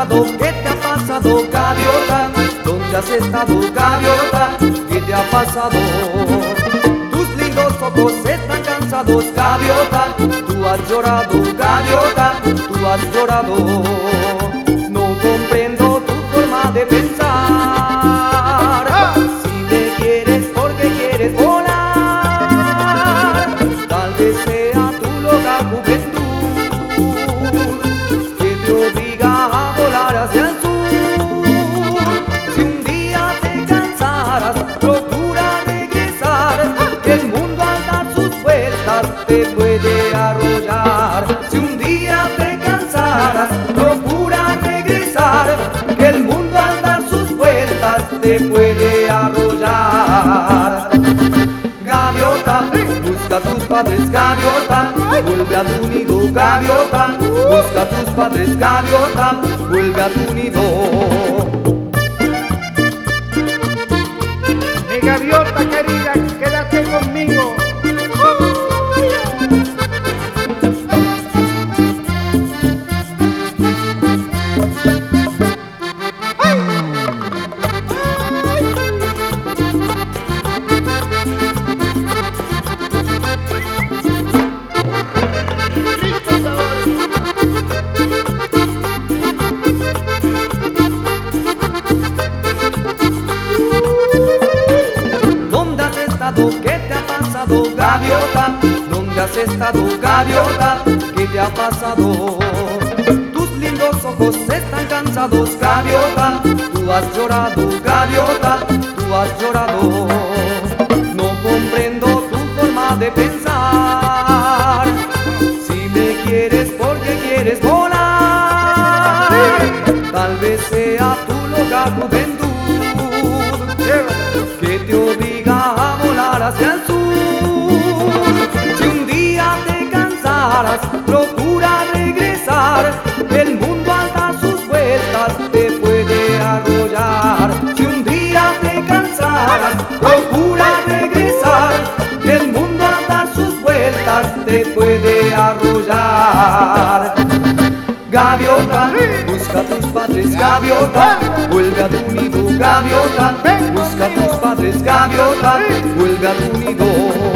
pasado? ¿Qué te ha pasado, gaviota? ¿Dónde has estado, gaviota? ¿Qué te ha pasado? Tus lindos ojos están cansados, gaviota. Tú has llorado, gaviota, tú has llorado. No comprendo tu forma de pensar. Si me quieres porque quieres volar, tal vez sea tu loca juventud que te obliga a volar hacia el sur. Si un día te cansaras, procura regresar, que el mundo al dar sus vueltas te puede arrollar. Si un día te cansaras, procura regresar, que el mundo al dar sus vueltas te puede arrollar. Gaviota, busca a tus padres, gaviota, vuelve a tu nido, gaviota. Busca a tus padres, gaviota, vuelve a tu nido. Mi gaviota querida, quédate conmigo. ¿Qué te ha pasado, gaviota? ¿Dónde has estado, gaviota? ¿Qué te ha pasado? Tus lindos ojos están cansados, gaviota. Tú has llorado, gaviota, tú has llorado. No comprendo tu forma de pensar. Si me quieres porque quieres volar, tal vez sea tu loca juventud que te obliga a volar hacia el sur. Si un día te cansaras, procura regresar, el mundo al dar sus vueltas te puede arrollar. Si un día te cansaras, procura regresar, el mundo al dar sus vueltas te puede arrollar. Gaviota, busca a tus padres, gaviota, vuelve a tu nido, gaviota. Busca a tus padres, gaviota, vuelve a tu nido.